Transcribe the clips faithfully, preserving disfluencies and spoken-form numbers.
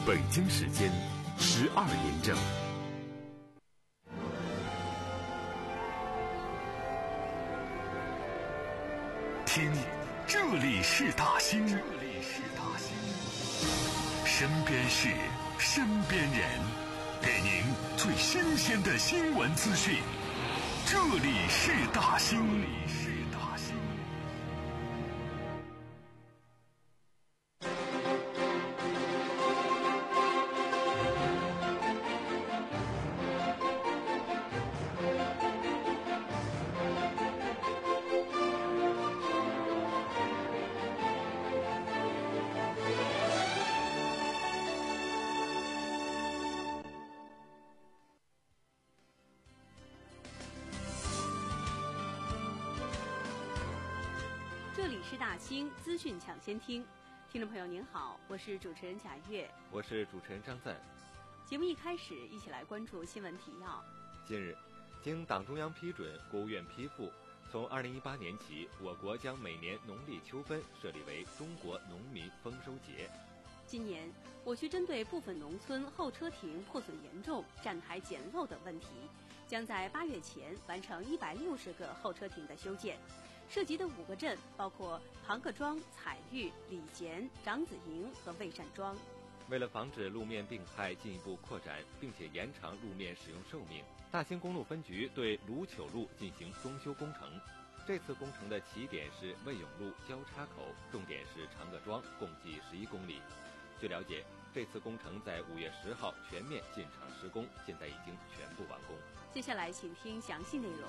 北京时间十二点整。听，这里是大兴，这里是大兴，身边事，身边人，给您最新鲜的新闻资讯。这里是大兴，这里是大兴。 这里是大兴资讯抢先听，听众朋友您好，我是主持人贾月， 我是主持人张赞。 节目一开始，一起来关注新闻提要。 近日，经党中央批准，国务院批复，从二零一八年起，我国将每年农历秋分设立为中国农民丰收节。 今年，我区针对部分农村候车亭破损严重、站台简陋等问题，将在八月前完成一百六十个候车亭的修建。涉及的五个镇包括庞各庄、彩玉、礼贤、长子营和魏善庄。 为了防止路面病害进一步扩展，并且延长路面使用寿命，大兴公路分局对卢糗路进行装修工程。这次工程的起点是魏永路交叉口，重点是长各庄，共计十一公里。据了解，这次工程在五月十号全面进场施工，现在已经全部完工。 接下来请听详细内容。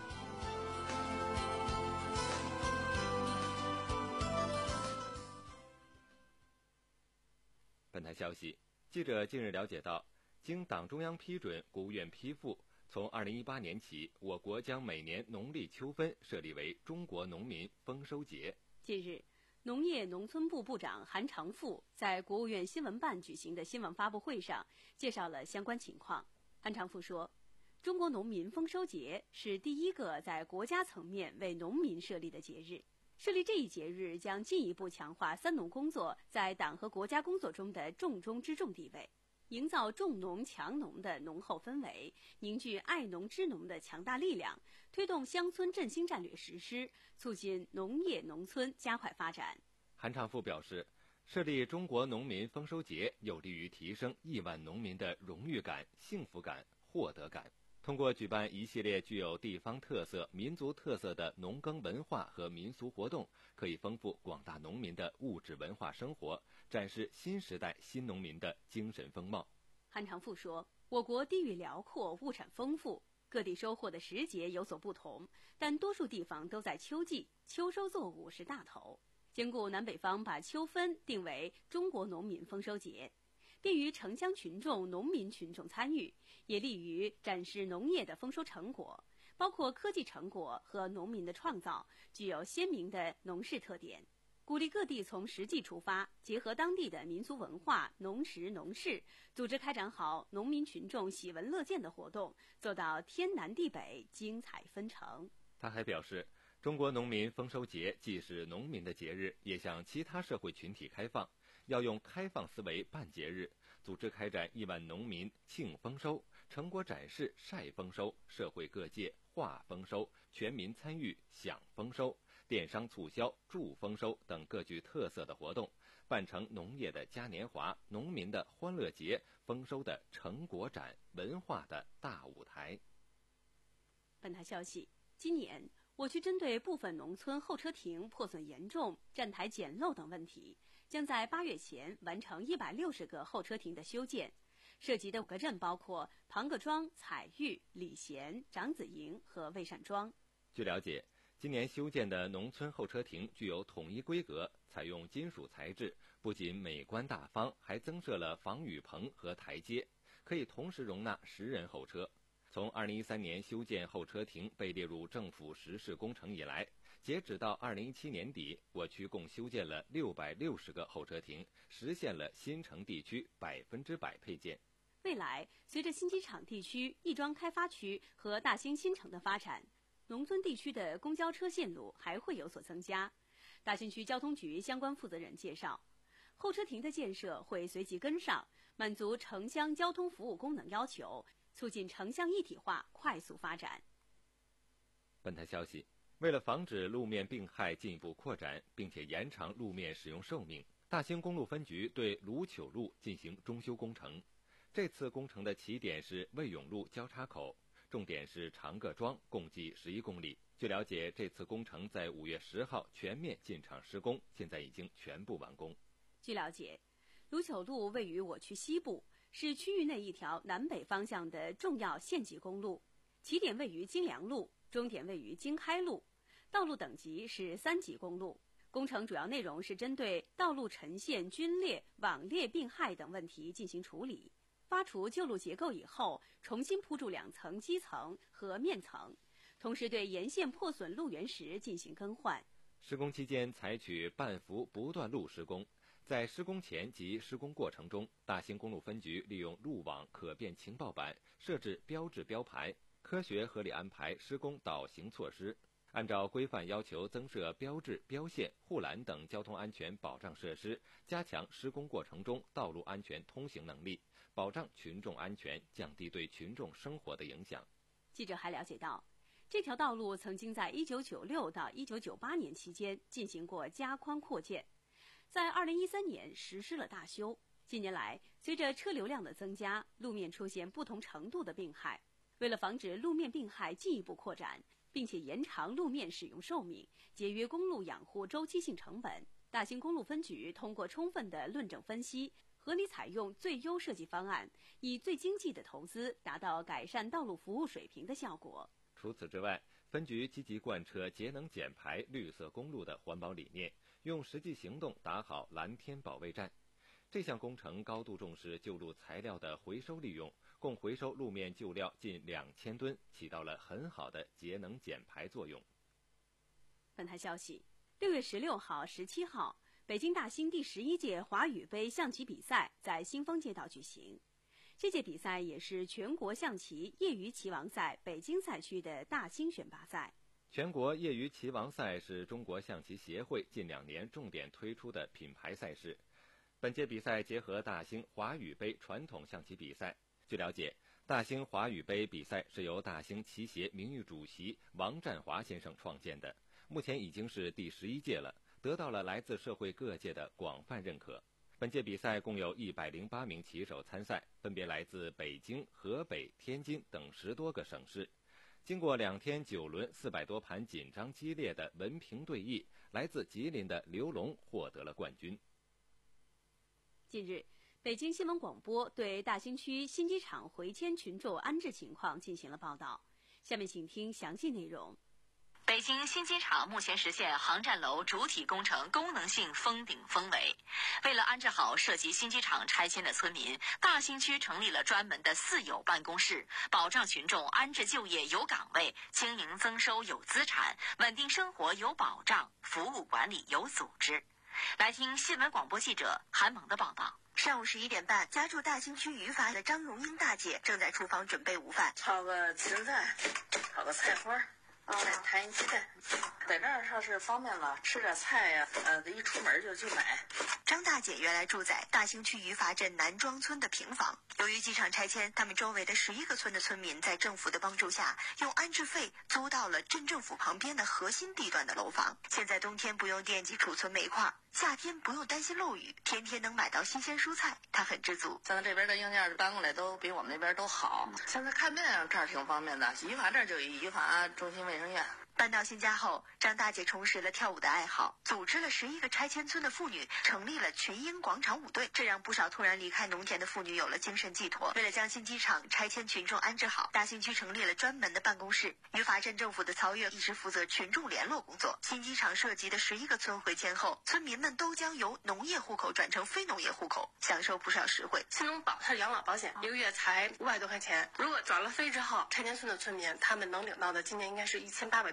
本台消息，记者近日了解到，经党中央批准，国务院批复，从二零一八年起，我国将每年农历秋分设立为中国农民丰收节。 近日，农业农村部部长韩长赋在国务院新闻办举行的新闻发布会上介绍了相关情况。韩长赋说，中国农民丰收节是第一个在国家层面为农民设立的节日。设立这一节日将进一步强化三农工作在党和国家工作中的重中之重地位，营造重农强农的浓厚氛围，凝聚爱农知农的强大力量，推动乡村振兴战略实施，促进农业农村加快发展。 韩长赋表示，设立中国农民丰收节有利于提升亿万农民的荣誉感、幸福感、获得感。通过举办一系列具有地方特色、民族特色的农耕文化和民俗活动，可以丰富广大农民的物质文化生活，展示新时代新农民的精神风貌。 韩长赋说，我国地域辽阔，物产丰富，各地收获的时节有所不同，但多数地方都在秋季，秋收作物是大头。兼顾南北方把秋分定为中国农民丰收节，便于城乡群众、农民群众参与，也利于展示农业的丰收成果，包括科技成果和农民的创造，具有鲜明的农事特点。鼓励各地从实际出发，结合当地的民俗文化、农时农事，组织开展好农民群众喜闻乐见的活动，做到天南地北、精彩纷呈。 他还表示，中国农民丰收节既是农民的节日，也向其他社会群体开放，要用开放思维办节日，组织开展亿万农民庆丰收、成果展示晒丰收、社会各界话丰收、全民参与享丰收、电商促销助丰收等各具特色的活动，办成农业的嘉年华、农民的欢乐节、丰收的成果展、文化的大舞台。 本台消息，今年我区针对部分农村候车亭破损严重、站台简陋等问题，将在八月前完成一百六十个候车亭的修建。涉及的五个镇包括庞各庄、彩玉、礼贤、长子营和魏善庄。 据了解，今年修建的农村候车亭具有统一规格，采用金属材质，不仅美观大方，还增设了防雨棚和台阶，可以同时容纳十人候车。从二零一三年修建候车亭被列入政府实事工程以来，截止到二零一七年底，我区共修建了六百六十个候车亭，实现了新城地区百分之百配建。 未来，随着新机场地区、亦庄开发区和大兴新城的发展，农村地区的公交车线路还会有所增加。大兴区交通局相关负责人介绍， 候车亭的建设会随即跟上，满足城乡交通服务功能要求，促进城乡一体化快速发展。 本台消息，为了防止路面病害进一步扩展，并且延长路面使用寿命，大兴公路分局对卢糗路进行中修工程。这次工程的起点是魏永路交叉口，重点是长个桩，共计十一公里。据了解，这次工程在五月十号全面进场施工，现在已经全部完工。 据了解，卢糗路位于我区西部，是区域内一条南北方向的重要县级公路，起点位于金梁路，终点位于经开路，道路等级是三级公路。工程主要内容是针对道路沉陷、龟裂、网裂病害等问题进行处理，发除旧路结构以后，重新铺筑两层基层和面层，同时对沿线破损路缘石进行更换。 施工期间采取半幅不断路施工，在施工前及施工过程中，大兴公路分局利用路网可变情报板设置标志标牌，科学合理安排施工导行措施，按照规范要求增设标志、标线、护栏等交通安全保障设施，加强施工过程中道路安全通行能力，保障群众安全，降低对群众生活的影响。 记者还了解到，这条道路曾经在一九九六到一九九八年期间进行过加宽扩建，在二零一三年实施了大修。近年来，随着车流量的增加，路面出现不同程度的病害。为了防止路面病害进一步扩展，并且延长路面使用寿命，节约公路养护周期性成本，大兴公路分局通过充分的论证分析，合理采用最优设计方案，以最经济的投资达到改善道路服务水平的效果。 除此之外，分局积极贯彻节能减排、绿色公路的环保理念，用实际行动打好蓝天保卫战。这项工程高度重视旧路材料的回收利用，共回收路面旧料近两千吨，起到了很好的节能减排作用。 本台消息，六月十六号、十七号，北京大兴第十一届华语杯象棋比赛在新丰街道举行。这届比赛也是全国象棋业余棋王赛北京赛区的大兴选拔赛。 全国业余棋王赛是中国象棋协会近两年重点推出的品牌赛事。本届比赛结合大兴华语杯传统象棋比赛。据了解，大兴华语杯比赛是由大兴棋协名誉主席王占华先生创建的，目前已经是第十一届了，得到了来自社会各界的广泛认可。本届比赛共有一百零八名棋手参赛，分别来自北京、河北、天津等十多个省市。经过两天九轮四百多盘紧张激烈的文评对弈，来自吉林的刘龙获得了冠军。 近日，北京新闻广播对大兴区新机场回迁群众安置情况进行了报道。下面请听详细内容。 北京新机场目前实现航站楼主体工程功能性封顶封围。为了安置好涉及新机场拆迁的村民，大兴区成立了专门的四有办公室，保障群众安置就业有岗位，经营增收有资产，稳定生活有保障，服务管理有组织。来听新闻广播记者韩萌的报道。 上午十一点半，家住大兴区余阀的张荣英大姐正在厨房准备午饭， 炒个芹菜，炒个菜花，再摊鸡蛋。在这儿上是方便了，吃点菜呀，呃，一出门就去买。 张大姐原来住在大兴区余阀镇南庄村的平房，由于机场拆迁，他们周围的十一个村的村民在政府的帮助下，用安置费租到了镇政府旁边的核心地段的楼房。现在冬天不用惦记储存煤块，夏天不用担心漏雨，天天能买到新鲜蔬菜，她很知足。 咱们这边的硬件搬过来都比我们那边都好。现在看病这儿挺方便的，余阀这儿就有余阀中心卫生院。 搬到新家后，张大姐重拾了跳舞的爱好，组织了十一个拆迁村的妇女，成立了群英广场舞队，这让不少突然离开农田的妇女有了精神寄托。为了将新机场拆迁群众安置好，大兴区成立了专门的办公室。余阀镇政府的曹月一直负责群众联络工作。新机场涉及的十一个村回迁后，村民们都将由农业户口转成非农业户口，享受不少实惠。 新农保它是养老保险，一个月才五百多块钱。如果转了非之后，拆迁村的村民他们能领到的今年应该是一千八百多块钱。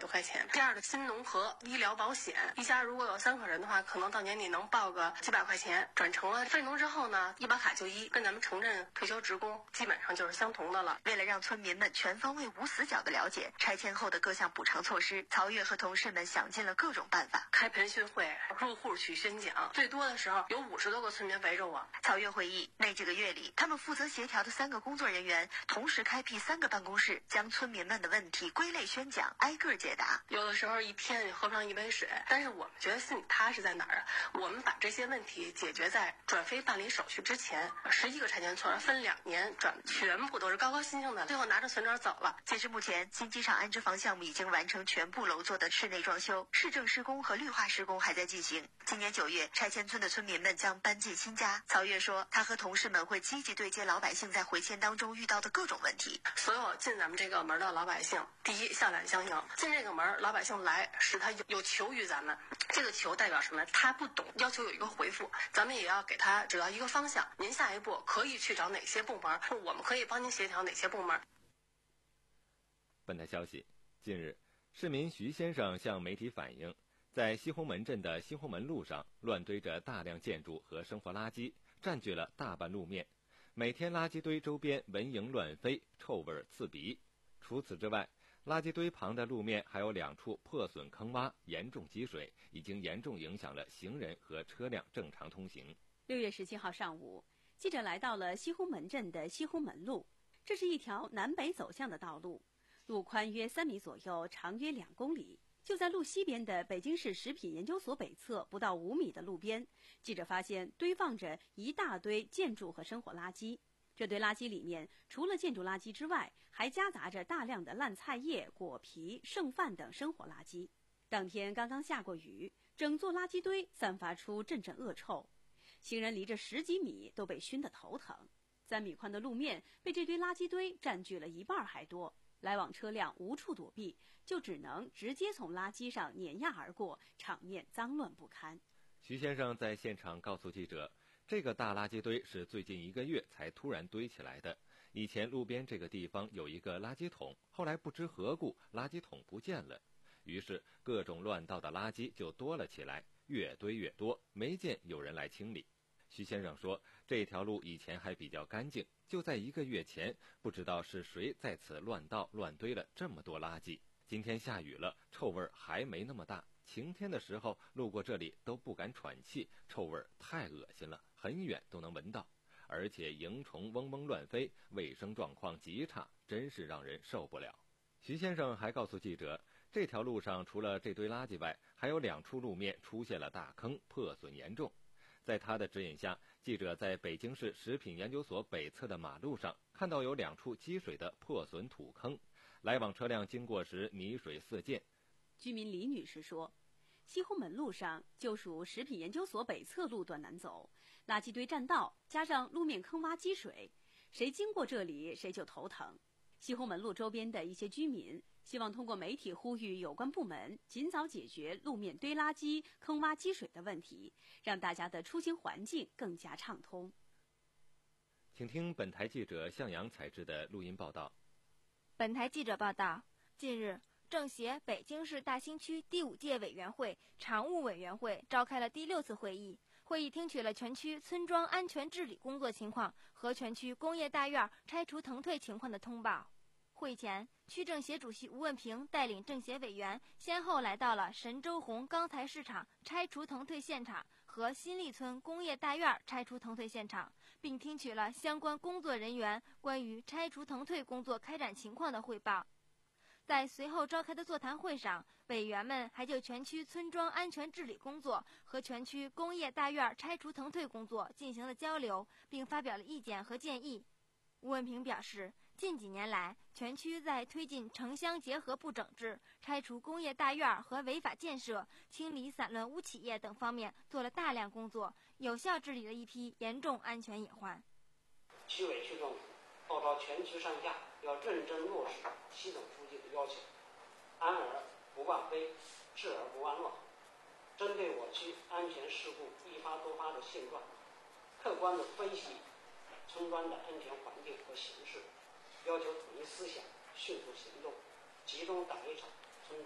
块钱。第二个新农合医疗保险，一家如果有三口人的话，可能到年底能报个几百块钱。转成了非农之后呢，医保卡就医，跟咱们城镇退休职工基本上就是相同的了。 为了让村民们全方位无死角的了解拆迁后的各项补偿措施，曹越和同事们想尽了各种办法， 开培训会，入户去宣讲，最多的时候有五十多个村民围着我。 曹越回忆，那几个月里，他们负责协调的三个工作人员同时开辟三个办公室，将村民们的问题归类宣讲，挨个解答。 有的时候一天也喝不上一杯水，但是我们觉得心里踏实在哪儿啊？我们把这些问题解决在转非办理手续之前。十一个拆迁村分两年转，全部都是高高兴兴的，最后拿着存折走了。 截至目前，新机场安置房项目已经完成全部楼座的室内装修，市政施工和绿化施工还在进行。今年九月，拆迁村的村民们将搬进新家。曹越说，他和同事们会积极对接老百姓在回迁当中遇到的各种问题。 所有进咱们这个门的老百姓，第一笑脸相迎。进这个门，老百姓来是他有有求于咱们，这个求代表什么？他不懂，要求有一个回复，咱们也要给他指到一个方向。您下一步可以去找哪些部门，我们可以帮您协调哪些部门。 本台消息，近日，市民徐先生向媒体反映，在西红门镇的西红门路上乱堆着大量建筑和生活垃圾，占据了大半路面。每天垃圾堆周边蚊蝇乱飞，臭味刺鼻。除此之外，垃圾堆旁的路面还有两处破损坑洼，严重积水，已经严重影响了行人和车辆正常通行。 六月十七号上午，记者来到了西红门镇的西红门路，这是一条南北走向的道路，路宽约三米左右，长约两公里。就在路西边的北京市食品研究所北侧不到五米的路边，记者发现堆放着一大堆建筑和生活垃圾。这堆垃圾里面，除了建筑垃圾之外，还夹杂着大量的烂菜叶、果皮、剩饭等生活垃圾。当天刚刚下过雨，整座垃圾堆散发出阵阵恶臭，行人离着十几米都被熏得头疼。三米宽的路面被这堆垃圾堆占据了一半还多，来往车辆无处躲避，就只能直接从垃圾上碾压而过，场面脏乱不堪。 徐先生在现场告诉记者，这个大垃圾堆是最近一个月才突然堆起来的。以前路边这个地方有一个垃圾桶，后来不知何故垃圾桶不见了，于是各种乱倒的垃圾就多了起来，越堆越多，没见有人来清理。徐先生说，这条路以前还比较干净，就在一个月前，不知道是谁在此乱倒乱堆了这么多垃圾。今天下雨了，臭味还没那么大，晴天的时候路过这里都不敢喘气，臭味太恶心了，很远都能闻到，而且蝇虫嗡嗡乱飞，卫生状况极差，真是让人受不了。徐先生还告诉记者，这条路上除了这堆垃圾外，还有两处路面出现了大坑，破损严重。在他的指引下，记者在北京市食品研究所北侧的马路上看到有两处积水的破损土坑，来往车辆经过时泥水四溅。 居民李女士说，西红门路上就属食品研究所北侧路段难走，垃圾堆占道，加上路面坑洼积水，谁经过这里谁就头疼。西红门路周边的一些居民希望通过媒体呼吁有关部门尽早解决路面堆垃圾、坑洼积水的问题，让大家的出行环境更加畅通。 请听本台记者向阳采制的录音报道。 本台记者报道，近日，政协北京市大兴区第五届委员会常务委员会召开了第六次会议。会议听取了全区村庄安全治理工作情况和全区工业大院拆除腾退情况的通报。会前，区政协主席吴文平带领政协委员先后来到了神州红钢材市场拆除腾退现场和新立村工业大院拆除腾退现场，并听取了相关工作人员关于拆除腾退工作开展情况的汇报。在随后召开的座谈会上，委员们还就全区村庄安全治理工作和全区工业大院拆除腾退工作进行了交流，并发表了意见和建议。吴文平表示，近几年来，全区在推进城乡结合部整治、拆除工业大院和违法建设、清理散乱污企业等方面做了大量工作，有效治理了一批严重安全隐患。 区委区政府号召全区上下要认真落实习总书记的要求，安而不忘非，治而不忘乱。针对我区安全事故一发多发的现状，客观地分析村庄的安全环境和形势，要求统一思想，迅速行动，集中打一场村庄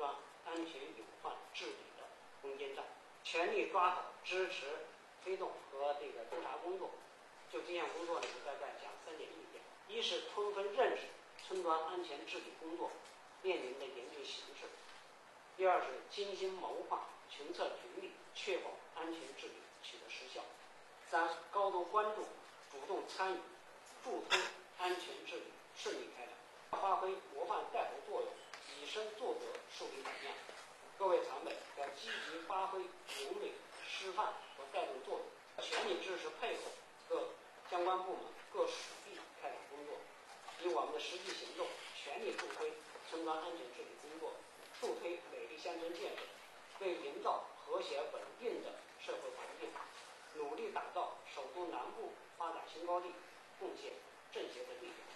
安全隐患治理的攻坚战，全力抓好支持、推动和这个督查工作。就这项工作呢，我大概讲三点意见：一是充分认识村庄安全治理工作面临的严峻形势；第二是精心谋划、群策群力，确保安全治理取得实效；三是高度关注、主动参与，助推安全治理顺利开展，发挥模范带头作用，以身作则，树立榜样。各位常委要积极发挥引领、示范和带动作用，全力支持配合各相关部门、各属地开展工作，以我们的实际行动全力助推村庄安全治理工作，助推美丽乡村建设，为营造和谐稳定的社会环境，努力打造首都南部发展新高地，贡献政协的力量。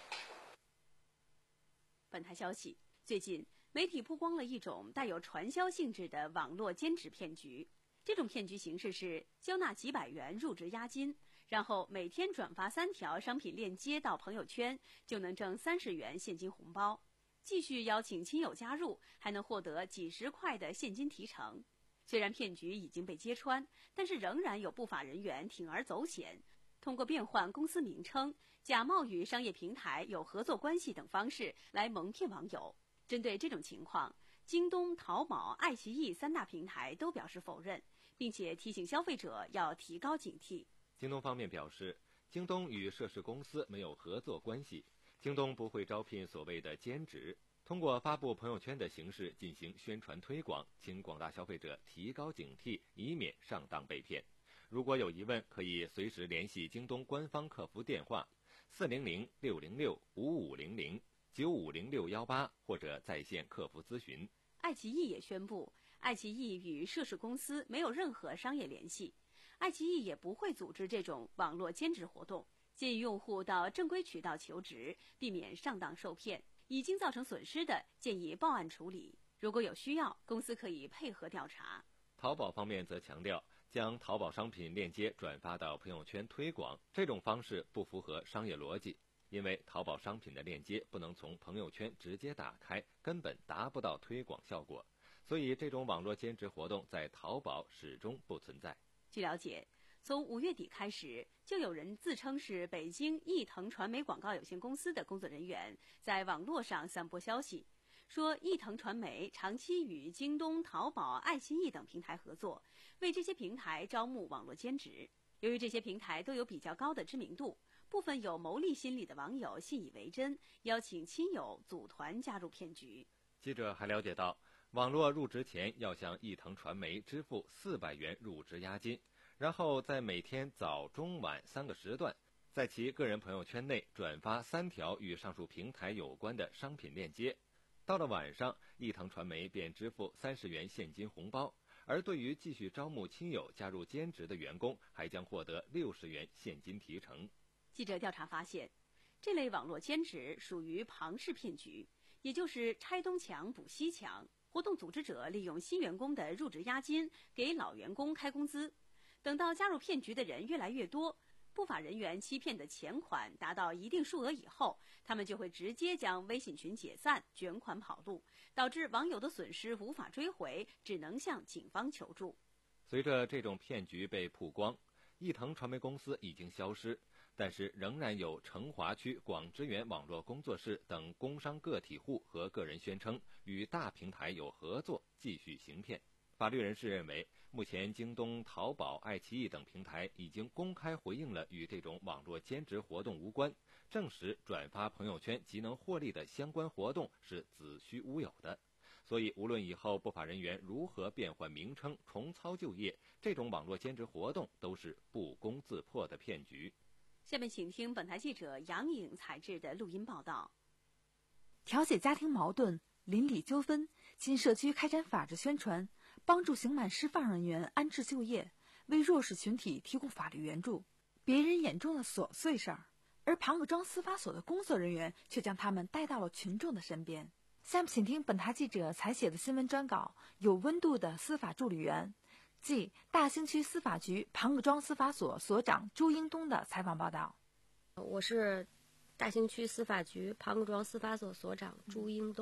本台消息，最近媒体曝光了一种带有传销性质的网络兼职骗局。这种骗局形式是交纳几百元入职押金，然后每天转发三条商品链接到朋友圈，就能挣三十元现金红包。继续邀请亲友加入，还能获得几十块的现金提成。虽然骗局已经被揭穿，但是仍然有不法人员铤而走险，通过变换公司名称、假冒与商业平台有合作关系等方式来蒙骗网友。针对这种情况，京东、淘宝、爱奇艺三大平台都表示否认，并且提醒消费者要提高警惕。 京东方面表示，京东与涉事公司没有合作关系，京东不会招聘所谓的兼职，通过发布朋友圈的形式进行宣传推广，请广大消费者提高警惕，以免上当被骗。如果有疑问，可以随时联系京东官方客服电话四零零六零六五五零零九五零六幺八，或者在线客服咨询。 爱奇艺也宣布，爱奇艺与涉事公司没有任何商业联系，爱奇艺也不会组织这种网络兼职活动，建议用户到正规渠道求职，避免上当受骗。已经造成损失的，建议报案处理。如果有需要，公司可以配合调查。 淘宝方面则强调，将淘宝商品链接转发到朋友圈推广，这种方式不符合商业逻辑，因为淘宝商品的链接不能从朋友圈直接打开，根本达不到推广效果，所以这种网络兼职活动在淘宝始终不存在。 据了解，从五月底开始，就有人自称是北京易腾传媒广告有限公司的工作人员，在网络上散播消息，说易腾传媒长期与京东、淘宝、爱奇艺等平台合作，为这些平台招募网络兼职。由于这些平台都有比较高的知名度，部分有牟利心理的网友信以为真，邀请亲友组团加入骗局。 记者还了解到，网络入职前要向易腾传媒支付四百元入职押金，然后在每天早、中、晚三个时段，在其个人朋友圈内转发三条与上述平台有关的商品链接。到了晚上，易腾传媒便支付三十元现金红包，而对于继续招募亲友加入兼职的员工，还将获得六十元现金提成。 记者调查发现，这类网络兼职属于庞氏骗局，也就是拆东墙补西墙。活动组织者利用新员工的入职押金给老员工开工资，等到加入骗局的人越来越多，不法人员欺骗的钱款达到一定数额以后，他们就会直接将微信群解散，卷款跑路，导致网友的损失无法追回，只能向警方求助。 随着这种骗局被曝光，易腾传媒公司已经消失，但是仍然有成华区广知源网络工作室等工商个体户和个人宣称与大平台有合作，继续行骗。法律人士认为，目前京东、淘宝、爱奇艺等平台已经公开回应了与这种网络兼职活动无关，证实转发朋友圈即能获利的相关活动是子虚乌有的。所以无论以后不法人员如何变换名称、重操旧业，这种网络兼职活动都是不攻自破的骗局。 下面请听本台记者杨颖采制的录音报道。 调解家庭矛盾、邻里纠纷，进社区开展法治宣传，帮助刑满释放人员安置就业，为弱势群体提供法律援助，别人眼中的琐碎事儿，而庞各庄司法所的工作人员却将他们带到了群众的身边。下面请听本台记者采写的新闻专稿，有温度的司法助理员，即大兴区司法局庞各庄司法所所长朱英东的采访报道。 我是大兴区司法局庞各庄司法所所长朱英东。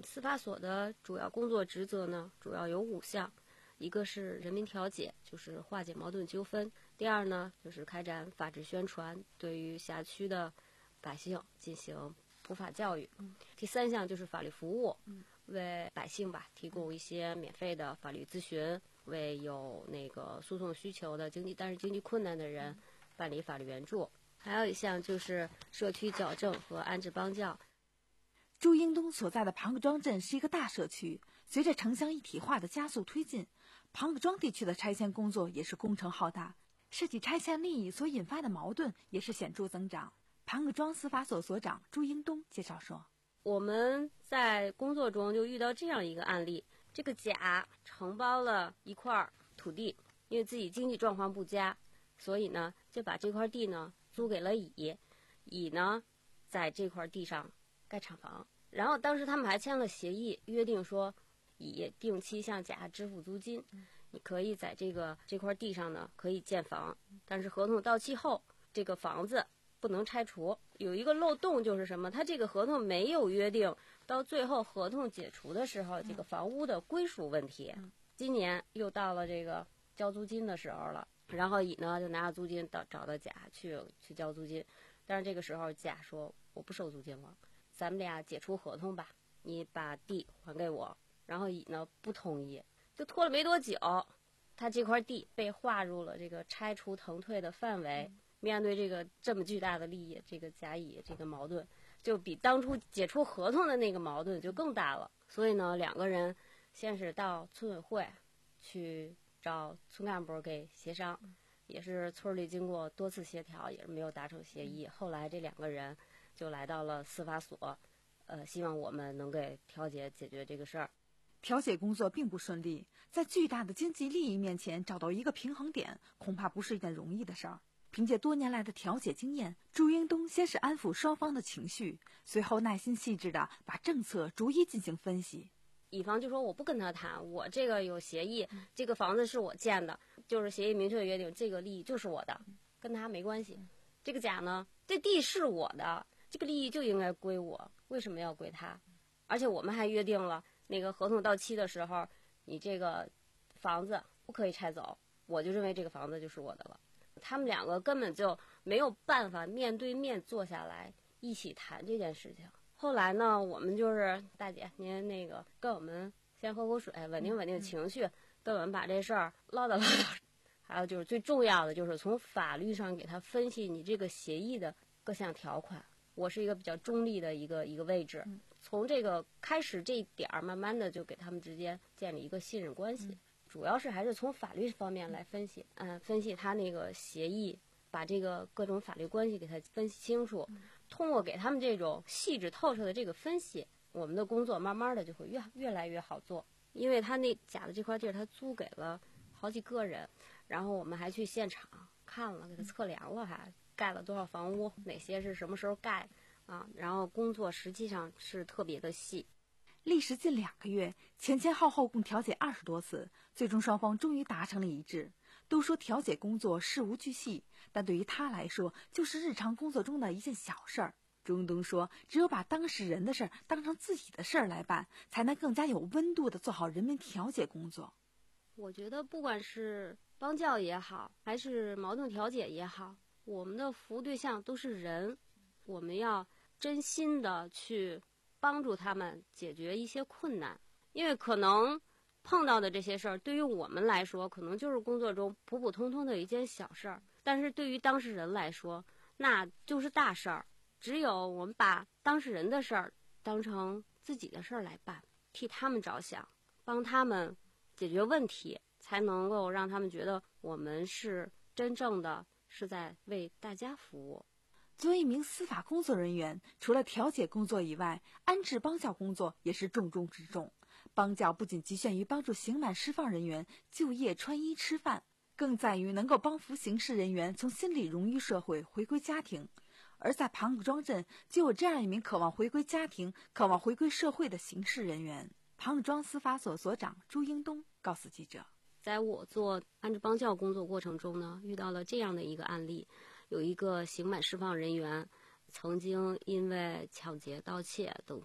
司法所的主要工作职责呢，主要有五项，一个是人民调解，就是化解矛盾纠纷；第二呢，就是开展法治宣传，对于辖区的百姓进行普法教育；嗯、第三项就是法律服务，嗯、为百姓吧提供一些免费的法律咨询，为有那个诉讼需求的经济但是经济困难的人办理法律援助。还有一项就是社区矫正和安置帮教。 朱英东所在的庞各庄镇是一个大社区，随着城乡一体化的加速推进，庞各庄地区的拆迁工作也是工程浩大，涉及拆迁利益所引发的矛盾也是显著增长。庞各庄司法所所长朱英东介绍说， 我们在工作中就遇到这样一个案例，这个甲承包了一块土地，因为自己经济状况不佳，所以呢就把这块地呢租给了乙，乙呢在这块地上盖厂房，然后当时他们还签了协议，约定说乙定期向甲支付租金，你可以在这个这块地上呢可以建房，但是合同到期后这个房子不能拆除。有一个漏洞就是什么，他这个合同没有约定到最后合同解除的时候这个房屋的归属问题。今年又到了这个交租金的时候了，然后乙呢就拿着租金到找到甲去去交租金，但是这个时候甲说我不收租金了，咱们俩解除合同吧，你把地还给我。然后乙呢不同意，就拖了没多久，他这块地被划入了这个拆除腾退的范围。面对这个这么巨大的利益，这个甲乙这个矛盾就比当初解除合同的那个矛盾就更大了。所以呢，两个人先是到村委会去找村干部给协商，也是村里经过多次协调，也是没有达成协议。后来这两个人就来到了司法所，呃，希望我们能给调解解决这个事儿。 调解工作并不顺利，在巨大的经济利益面前找到一个平衡点，恐怕不是一件容易的事儿。凭借多年来的调解经验，朱英东先是安抚双方的情绪，随后耐心细致地把政策逐一进行分析。 乙方就说我不跟他谈，我这个有协议，这个房子是我建的，就是协议明确约定这个利益就是我的，跟他没关系。这个甲呢，这地是我的，这个利益就应该归我，为什么要归他？而且我们还约定了，那个合同到期的时候，你这个房子不可以拆走，我就认为这个房子就是我的了。他们两个根本就没有办法面对面坐下来一起谈这件事情。后来呢，我们就是大姐，您那个跟我们先喝口水，稳定稳定情绪，跟我们把这事儿唠叨唠叨。还有就是最重要的，就是从法律上给他分析你这个协议的各项条款。我是一个比较中立的一个一个位置，从这个开始这一点儿，慢慢的就给他们之间建立一个信任关系。主要是还是从法律方面来分析，嗯、呃，分析他那个协议，把这个各种法律关系给他分析清楚。通过给他们这种细致透彻的这个分析，我们的工作慢慢的就会越越来越好做。因为他那甲的这块地儿，他租给了好几个人，然后我们还去现场看了，给他测量了，还盖了多少房屋，哪些是什么时候盖啊？然后工作实际上是特别的细。 历时近两个月，前前后后共调解二十多次，最终双方终于达成了一致。都说调解工作事无巨细，但对于他来说，就是日常工作中的一件小事儿。朱英东说，只有把当事人的事儿当成自己的事儿来办，才能更加有温度地做好人民调解工作。 我觉得不管是帮教也好，还是矛盾调解也好，我们的服务对象都是人，我们要真心的去帮助他们解决一些困难。因为可能碰到的这些事儿，对于我们来说可能就是工作中普普通通的一件小事儿，但是对于当事人来说那就是大事儿。只有我们把当事人的事儿当成自己的事儿来办，替他们着想，帮他们解决问题，才能够让他们觉得我们是真正的是在为大家服务。 作为一名司法工作人员，除了调解工作以外，安置帮教工作也是重中之重。帮教不仅局限于帮助刑满释放人员就业、穿衣、吃饭，更在于能够帮扶刑事人员从心理融于社会，回归家庭。而在庞各庄镇就有这样一名渴望回归家庭、渴望回归社会的刑事人员。庞各庄司法所所长朱英东告诉记者， 在我做安置帮教工作过程中呢，遇到了这样的一个案例，有一个刑满释放人员曾经因为抢劫、盗窃等罪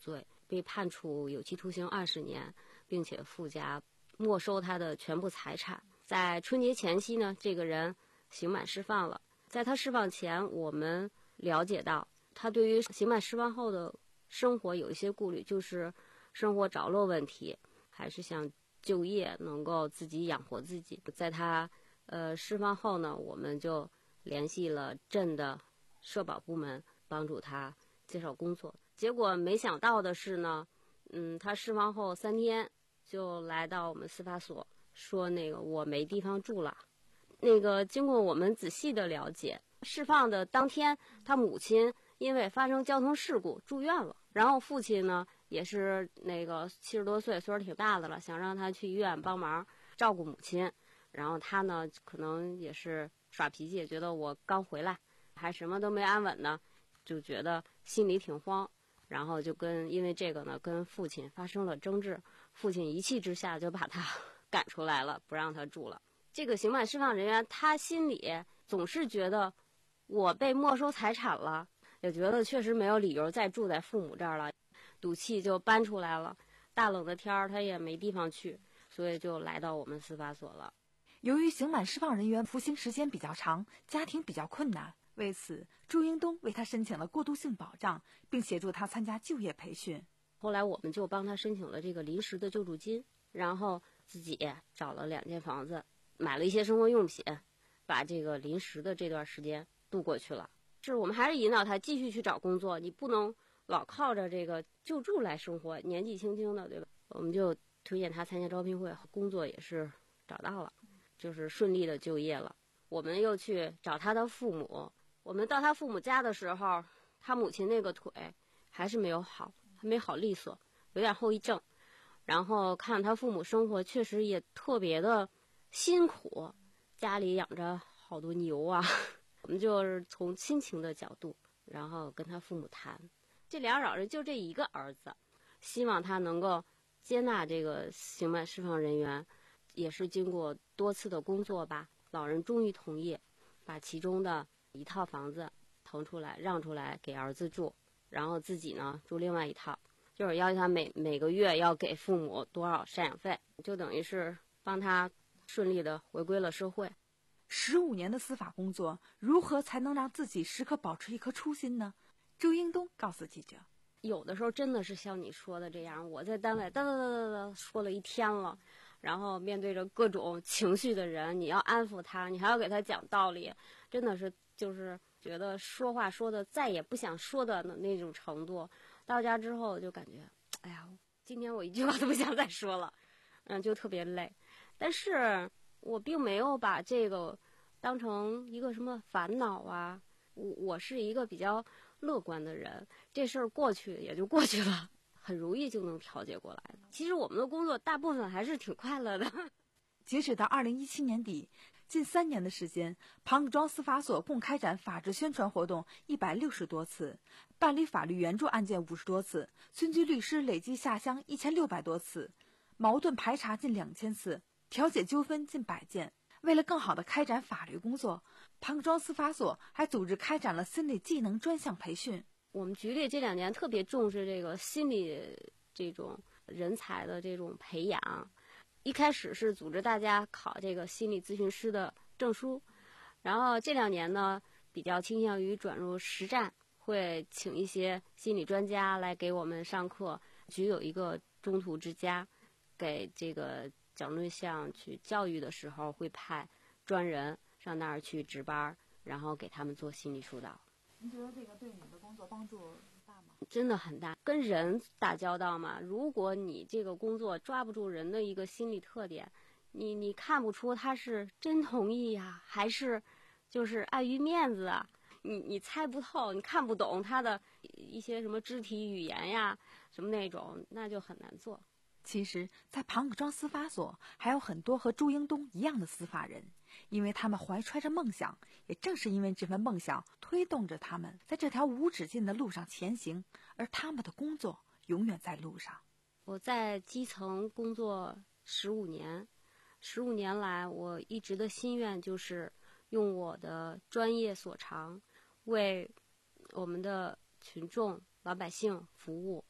被判处有期徒刑二十年，并且附加没收他的全部财产。在春节前夕呢，这个人刑满释放了。在他释放前，我们了解到他对于刑满释放后的生活有一些顾虑，就是生活着落问题，还是想就业能够自己养活自己。在他呃释放后呢，我们就联系了镇的社保部门，帮助他介绍工作。结果没想到的是呢，嗯，他释放后三天就来到我们司法所，说那个我没地方住了。那个经过我们仔细的了解，释放的当天，他母亲因为发生交通事故住院了，然后父亲呢也是那个七十多岁，岁数挺大的了，想让他去医院帮忙照顾母亲。然后他呢可能也是耍脾气，觉得我刚回来还什么都没安稳呢，就觉得心里挺慌，然后就跟因为这个呢跟父亲发生了争执，父亲一气之下就把他赶出来了，不让他住了。这个刑满释放人员他心里总是觉得我被没收财产了，也觉得确实没有理由再住在父母这儿了，赌气就搬出来了。大冷的天儿他也没地方去，所以就来到我们司法所了。 由于刑满释放人员服刑时间比较长，家庭比较困难，为此朱英东为他申请了过渡性保障，并协助他参加就业培训。 后来我们就帮他申请了这个临时的救助金，然后自己找了两间房子，买了一些生活用品，把这个临时的这段时间度过去了。是我们还是引导他继续去找工作，你不能老靠着这个救助来生活，年纪轻轻的，对吧？我们就推荐他参加招聘会，工作也是找到了，就是顺利的就业了。我们又去找他的父母，我们到他父母家的时候，他母亲那个腿还是没有好，还没好利索，有点后遗症。然后看他父母生活确实也特别的辛苦，家里养着好多牛啊。我们就是从亲情的角度，然后跟他父母谈，这两老人就这一个儿子，希望他能够接纳这个刑满释放人员。也是经过多次的工作吧，老人终于同意把其中的一套房子腾出来让出来给儿子住，然后自己呢住另外一套，就是要求他每每个月要给父母多少赡养费，就等于是帮他顺利的回归了社会。 十五年的司法工作，如何才能让自己时刻保持一颗初心呢？朱英东告诉记者， 有的时候真的是像你说的这样，我在单位哒哒哒哒哒说了一天了，然后面对着各种情绪的人，你要安抚他，你还要给他讲道理，真的是就是觉得说话说的再也不想说的那种程度。到家之后就感觉，哎呀，今天我一句话都不想再说了，嗯，就特别累。但是我并没有把这个当成一个什么烦恼啊，我我是一个比较乐观的人，这事儿过去也就过去了，很容易就能调节过来的。其实我们的工作大部分还是挺快乐的。 截止到二零一七年底，近三年的时间，庞各庄司法所共开展法治宣传活动一百六十多次，办理法律援助案件五十多次，村居律师累计下乡一千六百多次，矛盾排查近两千次，调解纠纷近百件。为了更好地开展法律工作，庞各庄司法所还组织开展了心理技能专项培训。 我们局里这两年特别重视这个心理这种人才的这种培养，一开始是组织大家考这个心理咨询师的证书，然后这两年呢比较倾向于转入实战，会请一些心理专家来给我们上课。局有一个中途之家，给这个讲对象去教育的时候会派专人上那儿去值班，然后给他们做心理疏导。 您觉得这个对你的工作帮助大吗？ 真的很大，跟人打交道嘛，如果你这个工作抓不住人的一个心理特点，你你看不出他是真同意呀，还是就是碍于面子啊，你你猜不透，你看不懂他的一些什么肢体语言呀，什么那种，那就很难做。 其实在庞各庄司法所还有很多和朱英东一样的司法人，因为他们怀揣着梦想，也正是因为这份梦想推动着他们在这条无止境的路上前行，而他们的工作永远在路上。 我在基层工作十五年，十五年来我一直的心愿就是用我的专业所长为我们的群众老百姓服务，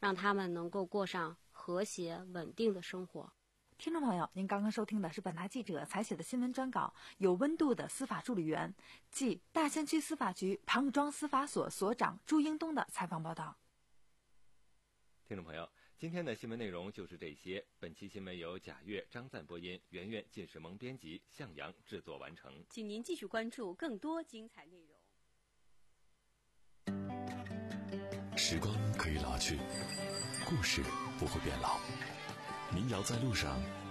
让他们能够过上和谐稳定的生活。 听众朋友，您刚刚收听的是本台记者采写的新闻专稿，有温度的司法助理员，即大兴区司法局庞庄司法所所长朱英东的采访报道。 听众朋友，今天的新闻内容就是这些。本期新闻由贾月、张赞播音，圆圆、靳世萌编辑，向阳制作完成。 请您继续关注更多精彩内容。时光可以老去，故事不会变老。民谣在路上，